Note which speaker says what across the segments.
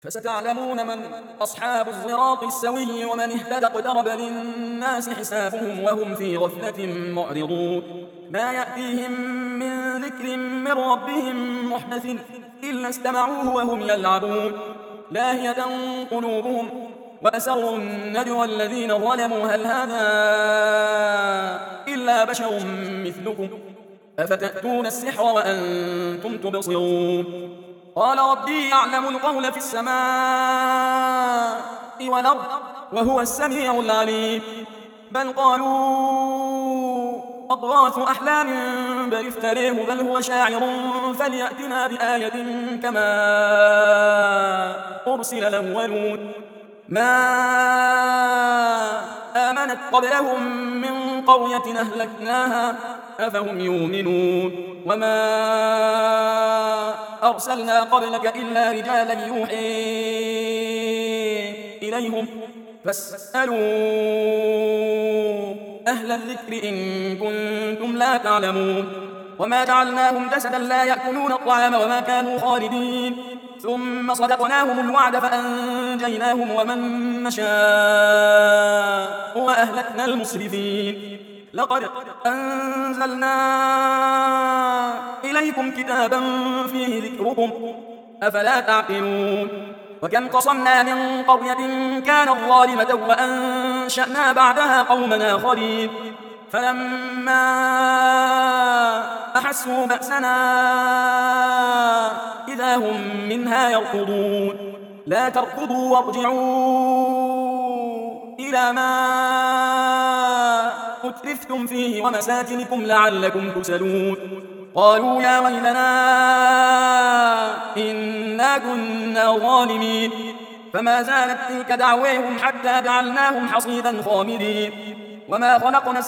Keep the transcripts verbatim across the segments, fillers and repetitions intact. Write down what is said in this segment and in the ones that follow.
Speaker 1: فستعلمون من أصحاب الصراط السوي ومن اهتدى. اقترب للناس حسابهم وهم في غفلة معرضون. ما يأتيهم من ذكر من ربهم محدث إلا استمعوه وهم يلعبون لاهية قلوبهم وأسروا النجوى الذين ظلموا هل هذا إلا بشر مثلكم أفتأتون السحر وأنتم تبصرون. قال ربي يعلم القول في السماء والأرض وهو السميع العليم. بل قالوا أضغاث أحلام بل افتريه بل هو شاعر فليأتنا بآية كما أرسل الأولون. ما آمنت قبلهم من قرية أهلكناها أفهم يؤمنون. وما أرسلنا قبلك إلا رجالا يوحي إليهم فاسألوا أهل الذكر إن كنتم لا تعلمون. وما جعلناهم جسدا لا يأكلون الطعام وما كانوا خالدين ثم صدقناهم الوعد فأنجيناهم ومن نشاء وأهلكنا المسرفين. لقد أنزلنا إليكم كتابا فيه ذكركم أفلا تعقلون. وكم قصمنا من قرية كانت ظالمة وأنشأنا بعدها قوما آخرين فلما أحسوا بأسنا إذا هم منها يركضون. لا تركضوا وارجعوا إلى ما أترفتم فيه ومساكنكم لعلكم تسألون. قالوا يا ويلنا إنا كنا ظالمين فما زالت تلك دعويهم حتى جعلناهم حصيدا خامدين. وما خلقنا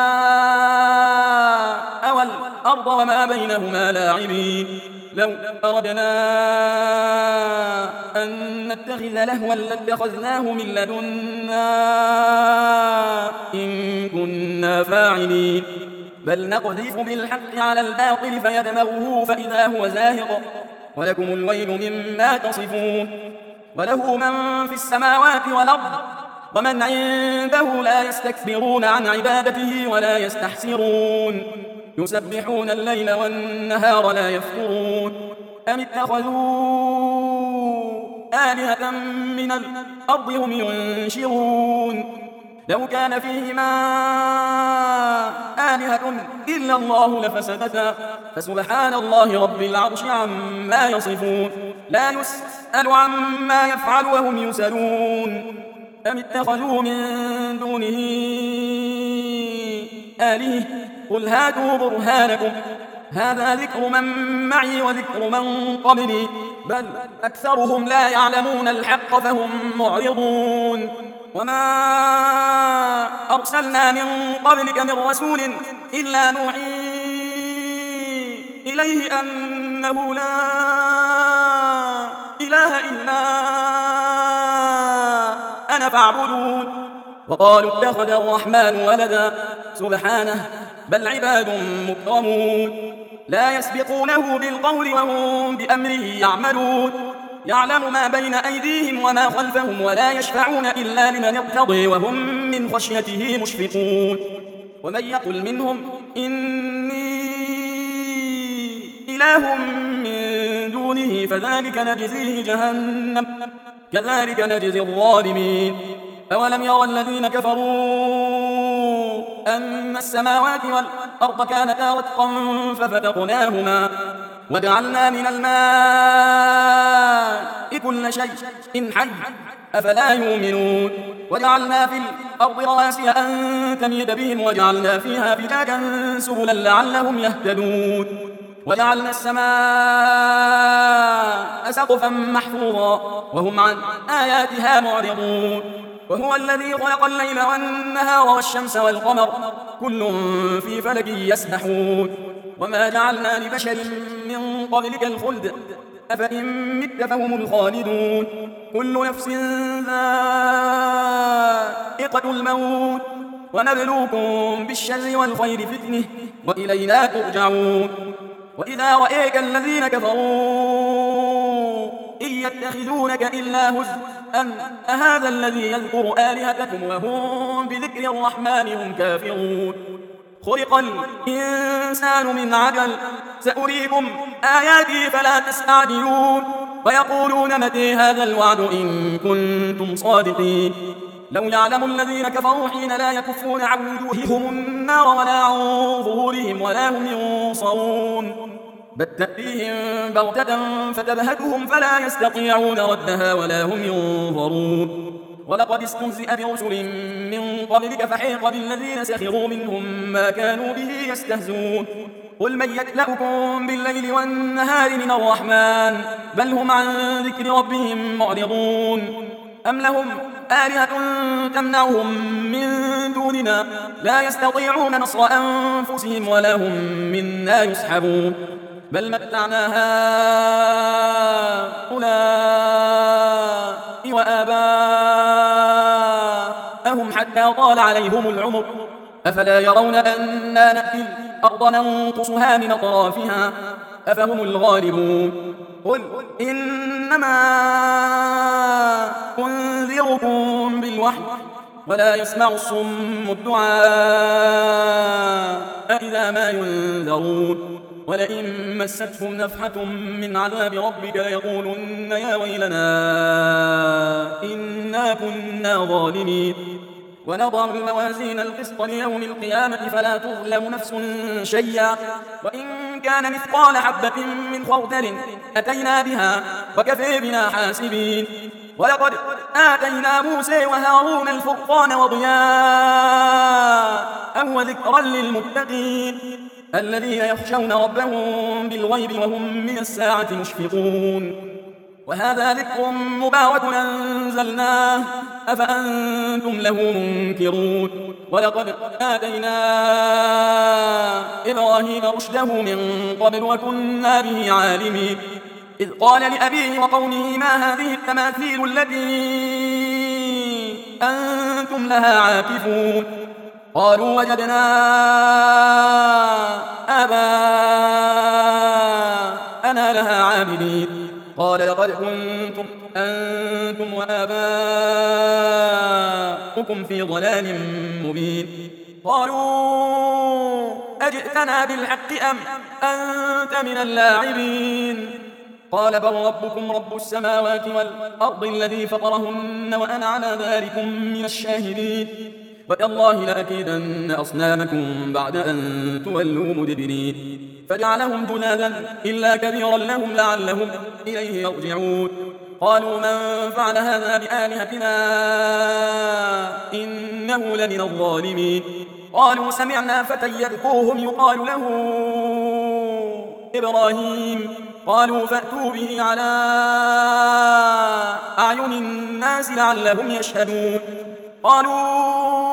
Speaker 1: السماء والأرض وما بينهما لاعبين. لو أردنا أن نتخذ لهوا لاتخذناه من لدنا إن كنا فاعلين. بل نقذف بالحق على الباطل فيدمغه فإذا هو زاهق ولكم الويل مما تصفون. وله من في السماوات والأرض ومن عنده لا يستكبرون عن عبادته ولا يستحسرون يسبحون الليل والنهار لا يفترون. أم اتخذوا آلهة من الأرض هم ينشرون. لو كان فيهما آلهة إلا الله لفسدتا فسبحان الله رب العرش عما يصفون. لا يسأل عما يفعل وهم يسألون. أم اتخذوا من دونه آلهة قل هاتوا برهانكم هذا ذكر من معي وذكر من قبلي بل أكثرهم لا يعلمون الحق فهم معرضون. وما أرسلنا من قبلك من رسول إلا نوحي إليه أنه لا إله إلا أنا فاعبدون. وقالوا اتخذ الرحمن ولدا سبحانه بل عباد مكرمون لا يسبقونه بالقول وهم بأمره يعملون. يعلم ما بين أيديهم وما خلفهم ولا يشفعون إلا لمن ارتضي وهم من خشيته مشفقون. ومن يقل منهم إني إله من دونه فذلك نجزيه جهنم كذلك نجزي الظالمين. أولم يرى الذين كفروا أن السماوات والأرض كانتا رتقا ففتقناهما وجعلنا من الماء كل شيء حي أفلا يؤمنون. وجعلنا في الأرض رواسي أن تميد بهم وجعلنا فيها فجاجا سبلا لعلهم يهتدون. وجعلنا السماء سقفا محفوظا وهم عن آياتها معرضون. وهو الذي خلق الليل والنهار والشمس والقمر كل في فلك يسبحون. وما جعلنا لبشر من قبلك الخلد أفإن مت فهم الخالدون. كل نفس ذائقة الموت ونبلوكم بالشر والخير فتنة وإلينا ترجعون. وإذا رأيك الذين كفروا إن يتخذونك إلا هزءا أهذا الذي يذكر آلهتكم وهم بذكر الرحمن هم كافرون خلق الإنسان من عجل سأريكم آياتي فلا تستعجلون ويقولون متى هذا الوعد إن كنتم صادقين لو يعلم الذين كفروا حين لا يكفون عن وجوههم النار ولا عن ظهورهم ولا هم ينصرون بل تأتيهم بغتة فتبهتهم فلا يستطيعون ردها ولا هم ينظرون ولقد استهزئ برسل من قبلك فحيق بالذين سخروا منهم ما كانوا به يستهزئون قل من يكلأكم بالليل والنهار من الرحمن بل هم عن ذكر ربهم معرضون أم لهم آلهة تمنعهم من دوننا لا يستطيعون نصر أنفسهم ولا هم منا يسحبون بل متعنا هؤلاء وآباءهم حتى طال عليهم العمر أفلا يرون أنا نأتي الأرض ننقصها من أطرافها أفهم الغالبون قل إنما أنذركم بالوحي ولا يسمع الصم الدعاء إذا ما ينذرون ولئن مستهم نفحة من عذاب ربك ليقولن يا ويلنا إنا كنا ظالمين ونضع الموازين القسط ليوم القيامة فلا تظلم نفس شيئا وإن كان مثقال حبة من خردل أتينا بها وكفى بنا حاسبين ولقد آتينا موسى وهارون الفرقان وضياء وذكرا للمتقين الذين يخشون ربهم بالغيب وهم من الساعة مشفقون وهذا ذكر مبارك أنزلناه أفأنتم له منكرون ولقد آتينا إبراهيم رشده من قبل وكنا به عالمين إذ قال لأبيه وقومه ما هذه التماثيل التي أنتم لها عاكفون قالوا وجدنا آباءنا لها عابدين قال لقد كنتم أنتم وآباؤكم في ضلال مبين قالوا أجئتنا بالحق أم أنت من اللاعبين قال بل ربكم رب السماوات والأرض الذي فطرهن وأنا على ذلكم من الشاهدين وتالله لأكيدن أصنامكم بعد أن تولوا مدبرين فجعلهم جنادا إلا كبيرا لهم لعلهم إليه يرجعون قالوا من فعل هذا بآلهتنا إنه لمن الظالمين قالوا سمعنا فتى يذكرهم يقال له إبراهيم قالوا فأتوا به على أعين الناس لعلهم يشهدون قالوا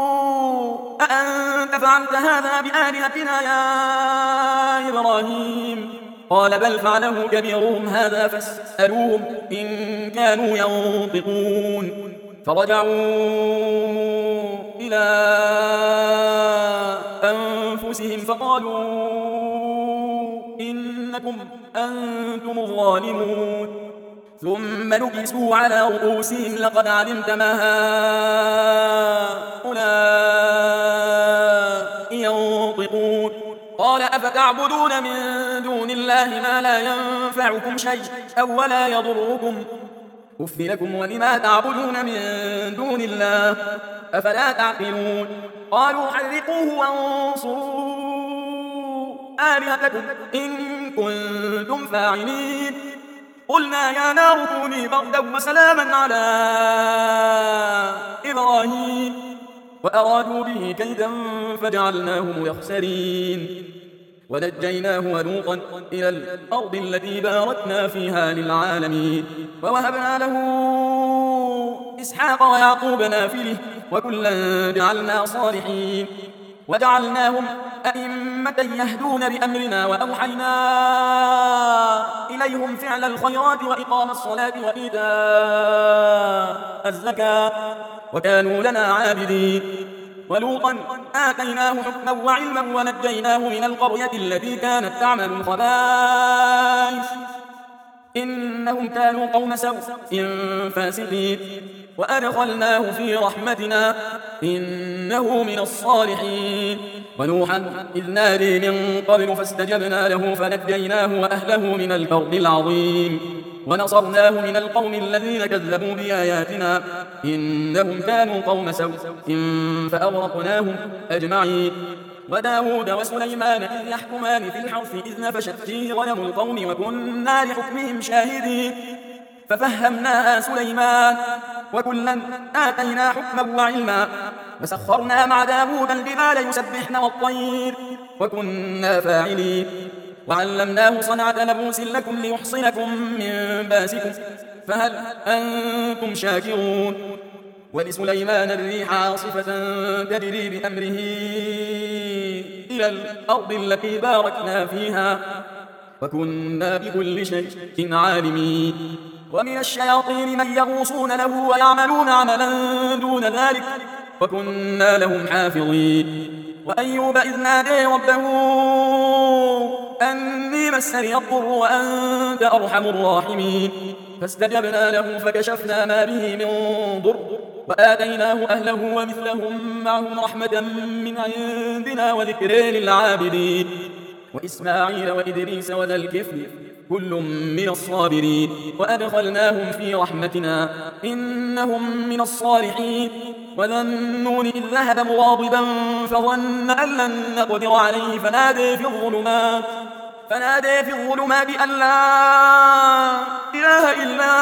Speaker 1: أأنت فعلت هذا بآلهتنا يا إبراهيم قال بل فعله كبيرهم هذا فاسألوهم إن كانوا ينطقون فرجعوا إلى أنفسهم فقالوا إنكم أنتم الظالمون ثم نكسوا على رؤوسهم لقد علمت ما هؤلاء ينطقون قال أفتعبدون من دون الله ما لا ينفعكم شيء أو ولا يضركم أف لكم ولما تعبدون من دون الله أفلا تعقلون قالوا حرقوه وانصروا آلهتكم إن كنتم فاعلين قلنا يا نار كوني بردا وسلاما على إبراهيم وأرادوا به كيدا فجعلناهم يخسرين ونجيناه ولوطا إلى الأرض التي باركنا فيها للعالمين ووهبنا له إسحاق ويعقوب نافله وكلا جعلنا صالحين وجعلناهم أئمة يهدون بأمرنا وأوحينا إليهم فعل الخيرات وإقام الصلاة وإيتاء الزكاة وكانوا لنا عابدين ولوطا آتيناه حكما وعلما ونجيناه من القرية التي كانت تعمل الخبائث إنهم كانوا قوم سوء فاسقين وأدخلناه في رحمتنا إنه من الصالحين. ونوحا إذ نادي من قبل فاستجبنا له فنجيناه وأهله من الكرب العظيم ونصرناه من القوم الذين كذبوا بآياتنا إنهم كانوا قوم سوء فأغرقناهم أجمعين. وداود وسليمان إذ يحكمان في الحرث إذ نفشت فيه غنم القوم وكنا لحكمهم شاهدين ففهمناها سليمان وكلا آتينا حكما وعلما وسخرنا مع داود الجبال يسبحن والطير وكنا فاعلين وعلمناه صنعة لبوس لكم ليحصنكم من باسكم فهل أنتم شاكرون. ولسليمان الريح عاصفة تجري بأمره إلى الأرض التي باركنا فيها وكنا بكل شيء عالمين. ومن الشياطين من يغوصون له ويعملون عملا دون ذلك وكنا لهم حافظين. وأيوب إذ نادي ربه أني مسني الضر وأنت أرحم الراحمين فاستجبنا له فكشفنا ما به من ضر وآتيناه أهله ومثلهم معهم رحمة من عندنا وذكر للعابدين. وإسماعيل وإدريس وذا الكفل كل من الصابرين وأدخلناهم في رحمتنا إنهم من الصالحين. وذا النون إذ ذهب مغاضبا فظن أن لن نقدر عليه فنادي في الظلمات فنادي في الظلمات أن لا إله إلا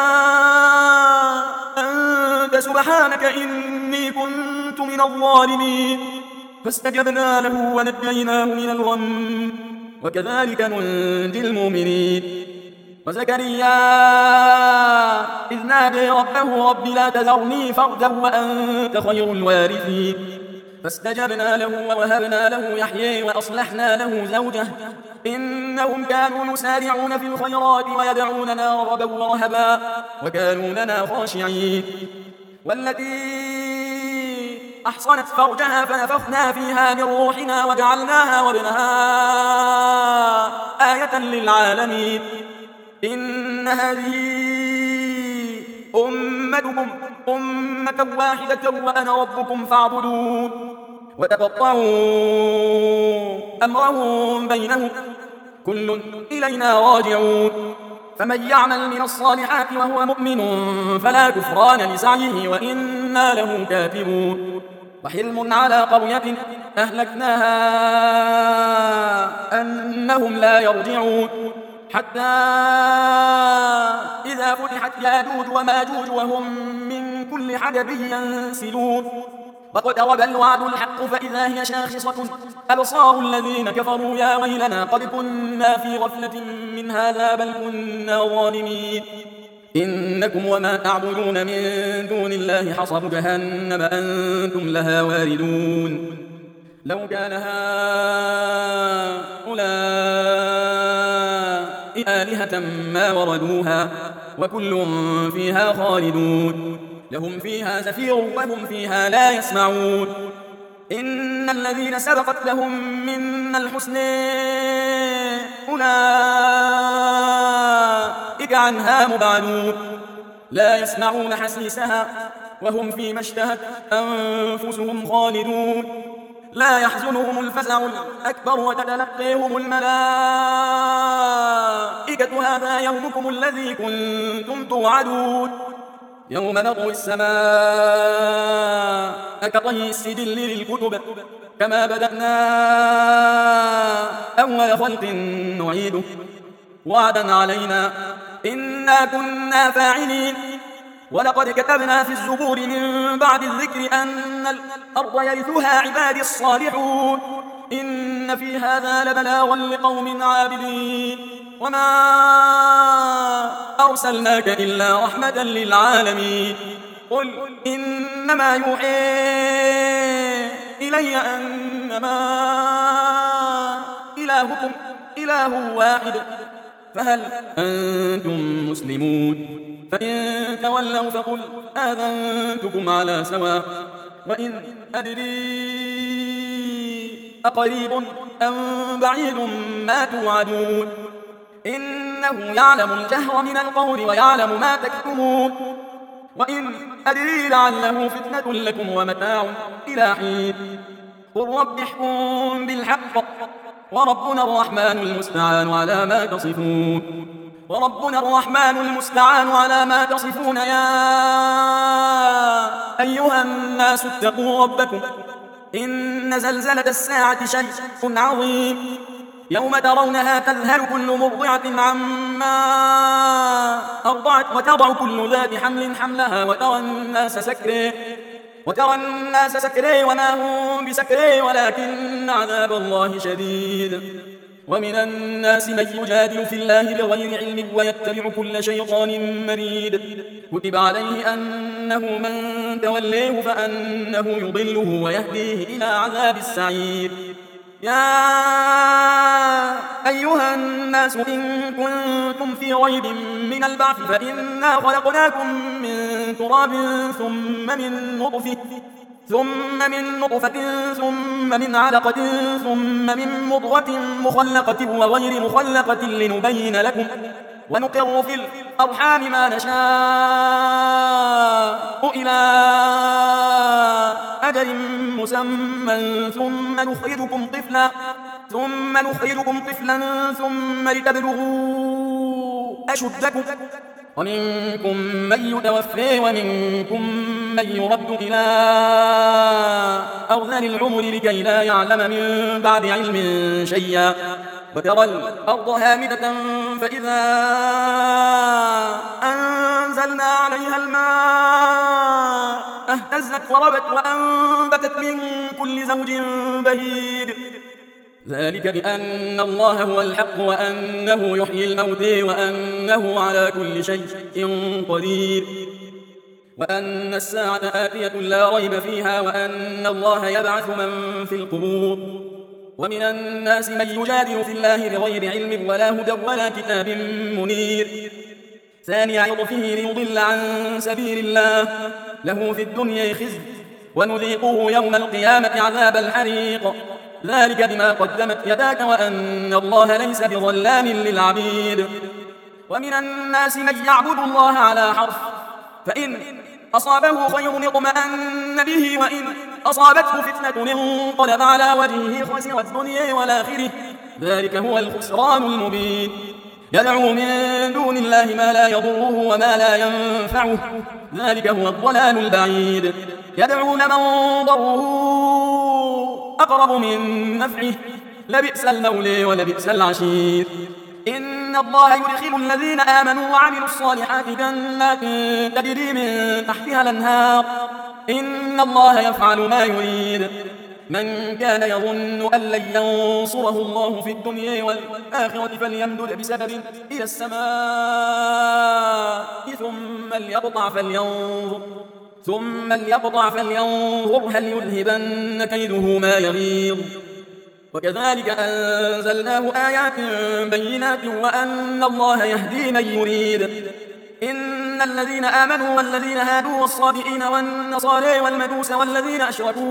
Speaker 1: أنت سبحانك إني كنت من الظالمين فاستجبنا له ونجيناه من الغم وكذلك ننجي المؤمنين. وزكريا إذ نادي ربه رب لا تذرني فردا وأنت خير الوارثين فاستجبنا له ووهبنا له يحيى وأصلحنا له زوجه إنهم كانوا يسارعون في الخيرات ويدعوننا رغبا ورهبا وكانوا لنا خاشعين. والتي أحصنت فرجها فنفخنا فيها من روحنا وجعلناها وابنها آية للعالمين. إن هذه أمتكم أمة واحدة وأنا ربكم فاعبدون. وتقطعوا أمرهم بينهم كل إلينا راجعون. فمن يعمل من الصالحات وهو مؤمن فلا كفران لسعيه وإنا له كاتبون. وحلم على قرية أهلكناها أنهم لا يرجعون حتى إذا فتحت ياجوج وماجوج وهم من كل حدب ينسلون واقترب الوعد الحق فإذا هي شاخصة أبصار الذين كفروا يا ويلنا قد كنا في غفلة من هذا بل كنا ظالمين. إنكم وما تعبدون من دون الله حصب جهنم أنتم لها واردون. لو كان هؤلاء آلهة ما وردوها وكل فيها خالدون لهم فيها زفير وهم فيها لا يسمعون. إن الذين سبقت لهم منا الحسنى أولئك عنها مبعدون لا يسمعون حسيسها وهم فيما اشتهت أنفسهم خالدون. لا يحزنهم الفزع الأكبر وتتلقيهم الملائكة هذا يومكم الذي كنتم توعدون. يوم نطوي السماء كطي السجل للكتب كما بدأنا أول خلق نعيده وعدا علينا إنا كنا فاعلين. ولقد كتبنا في الزبور من بعد الذكر أن الأرض يرثها عبادي الصالحون إن في هذا لبلاغا لقوم عابدين. وما أرسلناك إلا رحمة للعالمين. قل إنما يوحي إلي أنما إلهكم إله واحد فهل أنتم مسلمون؟ فإن تولوا فقل آذنتكم على سواء وإن أدري أقريب أم بعيد ما توعدون إنه يعلم الجهر من القول ويعلم ما تكتمون وإن أدري لعله فتنة لكم ومتاع إلى حين قل رب احكم بالحق وربنا الرحمن المستعان على ما تصفون وربنا الرحمن المستعان على ما تصفون يا أيها الناس اتقوا ربكم إن زلزلة الساعة شيء عظيم يوم ترونها تذهل كل مرضعة عما أرضعت وتضع كل ذات حمل حملها وترى الناس سكري وترى الناس سكري وما هم بسكري ولكن عذاب الله شديد ومن الناس من يجادل في الله بغير علم ويتبع كل شيطان مريد كتب عليه أنه من توليه فأنه يضله ويهديه إلى عذاب السعير يا أيها الناس إن كنتم في ريب من البعث فإنا خلقناكم من تراب ثم من نطفة ثم من نطفة ثم من علقة ثم من مضغة مخلقة وغير مخلقة لنبين لكم ونقر في الأرحام ما نشاء إلى أجل مسمى ثم نخرجكم طفلا ثم نخرجكم طفلا ثم لتبلغوا أشدكم ومنكم من يتوفي ومنكم من يرد إلى أرذل العمر لكي لا يعلم من بعد علم شيئا وترى الأرض هامدة فإذا أنزلنا عليها الماء اهتزت وربت وأنبتت من كل زوج بهيج ذلك بأن الله هو الحق وأنه يحيي الموتى وأنه على كل شيء قدير وأن الساعة آتية لا ريب فيها وأن الله يبعث من في القبور ومن الناس من يجادل في الله بغير علم ولا هدى ولا كتاب منير ثاني عطفه ليضل عن سبيل الله له في الدنيا خزي ونذيقه يوم القيامة عذاب الحريق ذلك بما قدمت يداك وأن الله ليس بظلام للعبيد ومن الناس من يعبد الله على حرف فإن أصابه خير اطمأن به وإن أصابته فتنة انقلب على وجهه خسر الدنيا والآخرة ذلك هو الخسران المبين يدعو من دون الله ما لا يضره وما لا ينفعه ذلك هو الضلال البعيد يدعو لمن ضره أقرب من نفعه لبئس المولى ولبئس العشير إن الله يدخل الذين آمنوا وعملوا الصالحات جنات تجري من تحتها الأنهار إن الله يفعل ما يريد من كان يظن أن لن ينصره الله في الدنيا والآخرة فليمدد بسبب إلى السماء ثم ليقطع فلينظر ثم ليقطع فلينظر هل يذهبن كيده ما يغيظ وكذلك أنزلناه آيات بينات وأن الله يهدي من يريد إن الذين آمنوا والذين هادوا والصابئين والنصارى والمجوس والذين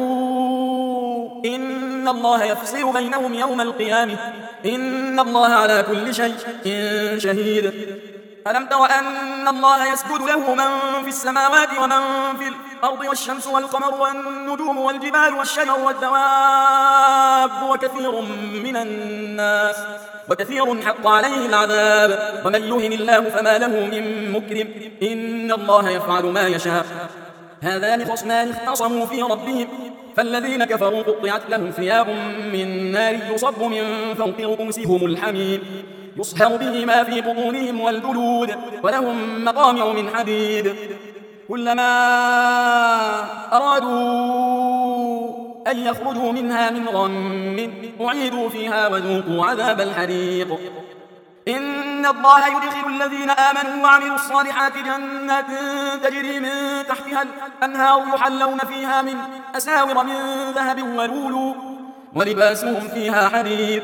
Speaker 1: أشركوا إن الله يفصل بينهم يوم القيامة إن الله على كل شيء شهيد ألم تر أن الله يسجد له من في السماوات ومن في الأرض والشمس والقمر والنجوم والجبال والشجر والدواب وكثير من الناس وكثير حق عليه العذاب ومن يهن الله فما له من مكرم إن الله يفعل ما يشاء هذان خصمان اختصموا في ربهم فالذين كفروا قطعت لهم ثياب من نار يصب من فوق رؤوسهم الحميم يصهر به ما في بطونهم والجلود ولهم مقامع من حديد كلما أرادوا أن يخرجوا منها من غم أعيدوا فيها وذوقوا عذاب الحريق إن الله يدخل الذين آمنوا وعملوا الصالحات جنات تجري من تحتها الأنهار يحلون فيها من أساور من ذهب ولؤلؤ ولباسهم فيها حرير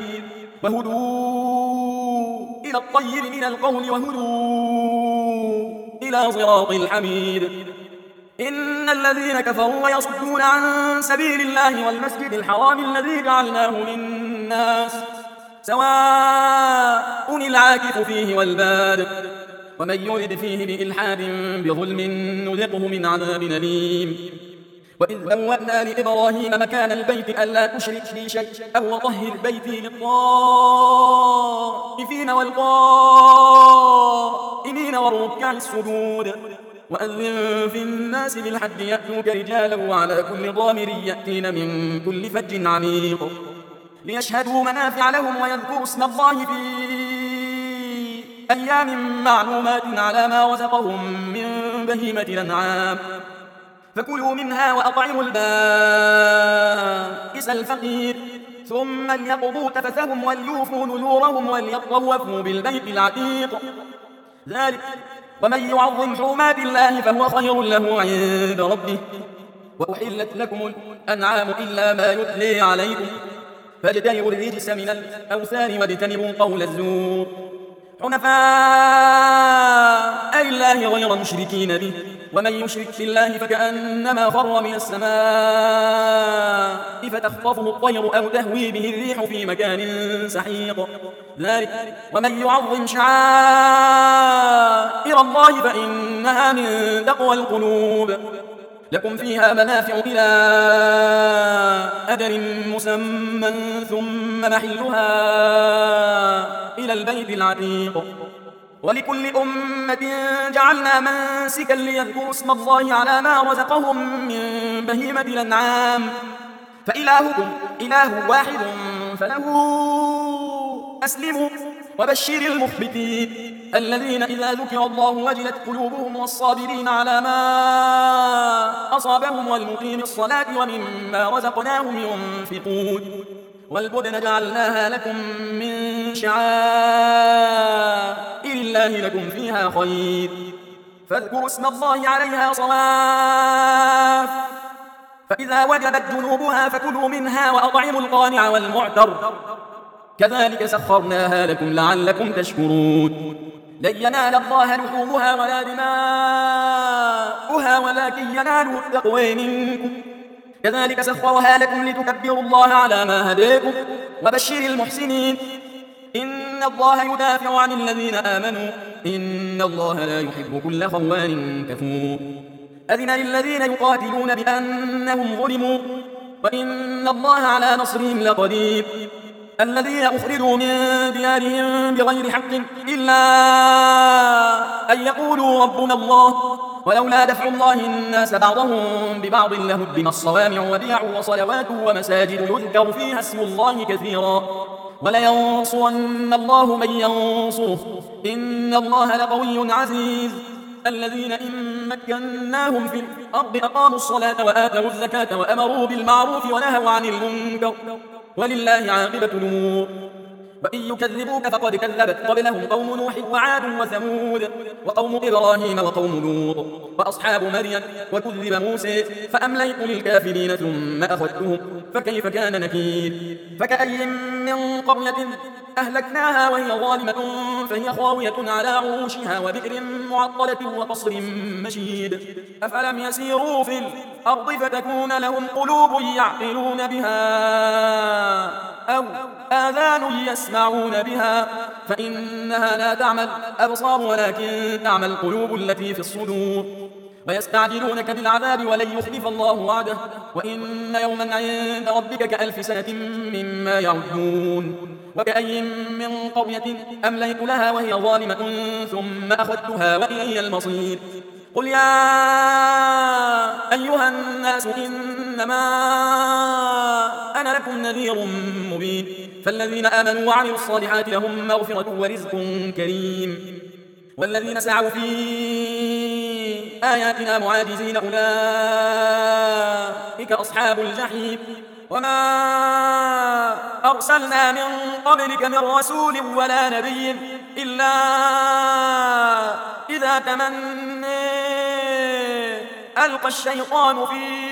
Speaker 1: وهدوا إلى الطيب من القول وهدوا إلى صراط الحميد إن الذين كفروا ويصدون عن سبيل الله والمسجد الحرام الذي جعلناه للناس سواء العاكف فيه والباد ومن يرد فيه بإلحاد بظلم نذقه من عذاب أليم وإذ بوأنا لإبراهيم مكان البيت ألا تشرك بي شيئا وطهر بيتي للطائفين والقائمين والركع السجود وأذن في الناس بالحج يأتوك رجالا وعلى كل ضامر يأتين من كل فج عميق ليشهدوا منافع لهم ويذكروا اسم الله في أيام معلومات على ما رزقهم من بهيمة الأنعام فكلوا منها وأطعموا البائس الفقير ثم ليقضوا تفثهم وليوفوا نذورهم وليطوفوا بالبيت العتيق ذلك ومن يعظم حرمات الله فهو خير له عند ربه وأحلت لكم الأنعام إلا ما يتلي عليكم فاجتنبوا الرجس من الأوثان واجتنبوا قول الزور حنفاء لله غير مشركين به ومن يشرك بالله فكأنما خر من السماء فتخطفه الطير أو تهوي به الريح في مكان سحيق ذلك ومن يعظم شعائر الله فإنها من تقوى القلوب لكم فيها منافع إلى أجل مسمى ثم محلها إلى البيت العتيق ولكل أمة جعلنا منسكا ليذكروا اسم الله على ما رزقهم من بهيمة الأنعام فإلهكم إله واحد فله أسلموا وبشر المخبتين الذين إذا ذكر الله وجلت قلوبهم والصابرين على ما أصابهم والمقيم الصلاة ومما رزقناهم ينفقون والبدن جعلناها لكم من شعائر الله لكم فيها خير فاذكروا اسم الله عليها صواف فإذا وجبت جنوبها فكلوا منها وأطعموا القانع والمعتر كذلك سخرناها لكم لعلكم تشكرون لن ينال الله لحومها ولا دماؤها ولكن يناله التقوى منكم كذلك سخرها لكم لتكبروا الله على ما هداكم وبشر المحسنين إن الله يدافع عن الذين آمنوا إن الله لا يحب كل خوان كفور أذن للذين يقاتلون بأنهم ظلموا وإن الله على نصرهم لقدير الذين أخرجوا من ديارهم بغير حق إلا أن يقولوا ربنا الله ولولا دفع الله الناس بعضهم ببعض لهدم الصوامع وبيع وصلوات ومساجد يذكر فيها اسم الله كثيرا ولينصرن الله من ينصره إن الله لقوي عزيز الذين إن مكناهم في الأرض أقاموا الصلاة وآتوا الزكاة وأمروا بالمعروف ونهوا عن المنكر ولله عاقبة الأمور وإن يكذبوك فقد كذبت قبلهم قوم نوح وعاد وثمود وقوم إبراهيم وقوم لوط وأصحاب مريم وكذب موسى فأمليت للكافرين ثم أخذتهم فكيف كان نكير فكأي من قرية أهلكناها وهي ظالمة فهي خاوية على عروشها وبئر معطلة وقصر مشيد أفلم يسيروا في الأرض فتكون لهم قلوب يعقلون بها أو آذان يسمعون بها فإنها لا تعمى الأبصار ولكن تعمى القلوب التي في الصدور ويستعجلونك بالعذاب ولن يخلف الله وعده وإن يوما عند ربك كألف سنة مما يعدون وكأي من قرية أمليت لها وهي ظالمة ثم أخذتها وإلي المصير قل يا أيها الناس إنما أنا لكم نذير مبين فالذين آمنوا وعملوا الصالحات لهم مغفرة ورزق كريم والذين سعوا في آياتنا معاجزين أولئك أصحاب الجحيم وما أرسلنا من قبلك من رسول ولا نبي إلا إذا تمنى ألقى الشيطان في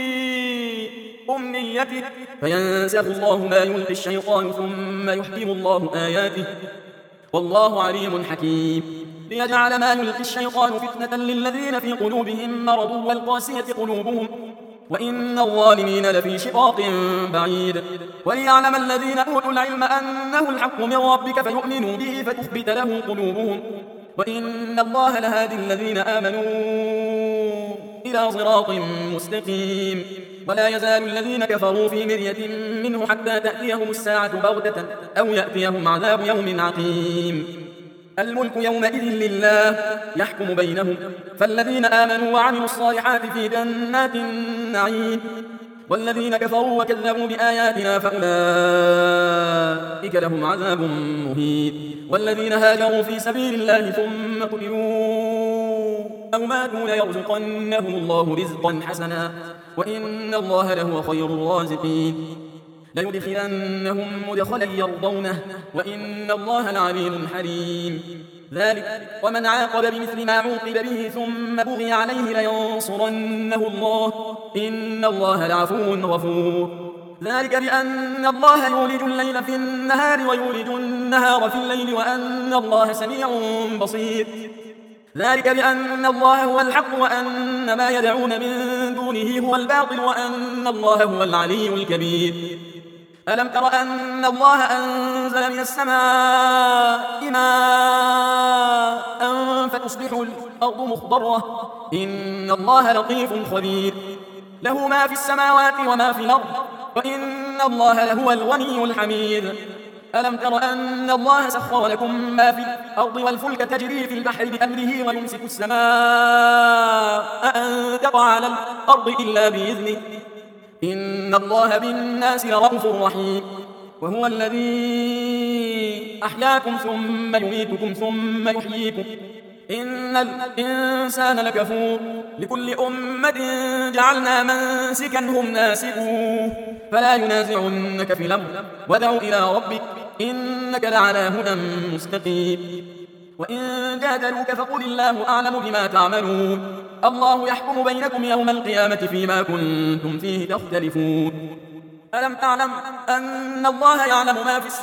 Speaker 1: أمنيته فينسخ الله ما يلقي الشيطان ثم يحكم الله آياته والله عليم حكيم ليجعل ما يلقي الشيطان فتنة للذين في قلوبهم مرض والقاسية قلوبهم وإن الظالمين لفي شقاق بعيد. وليعلم الذين أوتوا العلم أنه الحق من ربك فيؤمنوا به فتخبت له قلوبهم وإن الله لهادي الذين آمنوا إلى صراط مستقيم. ولا يزال الذين كفروا في مرية منه حتى تأتيهم الساعة بغتة أو يأتيهم عذاب يوم عقيم. الملك يومئذ لله يحكم بينهم فالذين آمنوا وعملوا الصالحات في جنات النعيم والذين كفروا وكذبوا بآياتنا فأولئك لهم عذاب مهين. والذين هاجروا في سبيل الله ثم قتلوا أو ماتوا ليرزقنهم الله رزقا حسنا وإن الله لهو خير الرازقين. ليدخلنهم مدخلا يرضونه وإن الله لعليم حليم. ذلك ومن عاقب بمثل ما عوقب به ثم بغي عليه لينصرنه الله إن الله لعفو غفور. ذلك بأن الله يولج الليل في النهار ويولج النهار في الليل وأن الله سميع بصير. ذلك بأن الله هو الحق وأن ما يدعون من دونه هو الباطل وأن الله هو العلي الكبير. ألم تر أن الله أنزل من السماء ماء فتصبح الأرض مخضرة إن الله لطيف خبير. له ما في السماوات وما في الأرض وإن الله لهو الغني الحميد. ألم تر أن الله سخر لكم ما في الأرض والفلك تجري في البحر بأمره ويمسك السماء أن تقع على الأرض إلا بإذنه إن الله بالناس لرءوف رحيم. وهو الذي أحياكم ثم يميتكم ثم يحييكم إن الإنسان لكفور. لكل أمة جعلنا منسكا هم ناسكوه فلا ينازعنك في الأمر وادع إلى ربك إنك لعلى هدى مستقيم. وإن جادلوك فقل الله أعلم بما تعملون الله يحكم بينكم يوم القيامة فيما كنتم فيه تختلفون. ألم تعلم أن الله يعلم ما في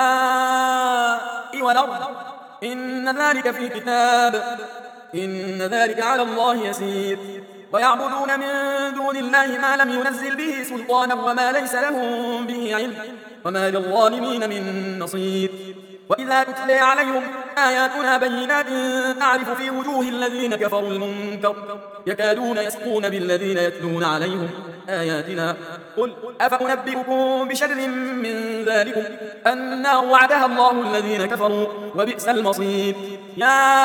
Speaker 1: السماء والأرض إن ذلك في كتاب إن ذلك على الله يسير. ويعبدون من دون الله ما لم ينزل به سلطانا وما ليس لهم به علم وما للظالمين من نصير. وإذا تتلى عليهم آياتنا بينات تعرف في وجوه الذين كفروا المنكر يكادون يسقون بالذين يتلون عليهم آياتنا. قل أفأنبئكم بشر من ذلكم النار وعدها الله الذين كفروا وبئس المصير. يا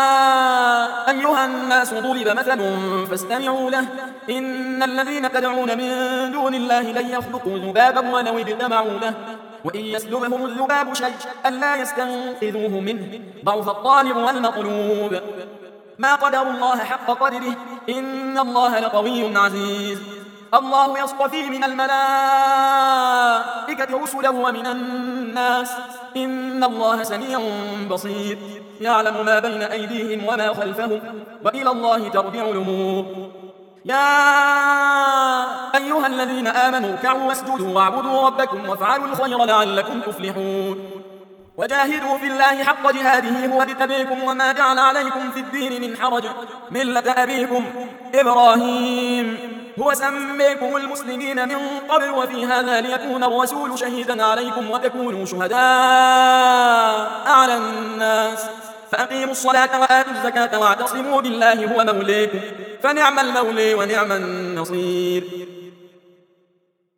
Speaker 1: أيها الناس ضرب مثل فاستمعوا له إن الذين تدعون من دون الله لن يخلقوا ذبابا ولو اجتمعوا له وإن يسلبهم الذباب شيئا لا يستنقذوه منه ضعف الطالب والمطلوب. ما قدر الله حق قدره إن الله لقوي عزيز. الله يصطفي من الملائكة رسلا ومن الناس إن الله سميع بصير. يعلم ما بين أيديهم وما خلفهم وإلى الله ترجع الأمور. يا أيها الذين آمنوا اركعوا واسجدوا واعبدوا ربكم وافعلوا الخير لعلكم تفلحون. وجاهدوا في الله حق جهاده هو اجتبيكم وما جعل عليكم في الدين من حرج ملة أبيكم إبراهيم هو سميكم المسلمين من قبل وفي هذا ليكون الرسول شهيدا عليكم وتكونوا شهداء على الناس. فأقيموا الصلاة وآتوا الزكاة واعتصموا بالله هو موليكم فنعم المولي ونعم النصير.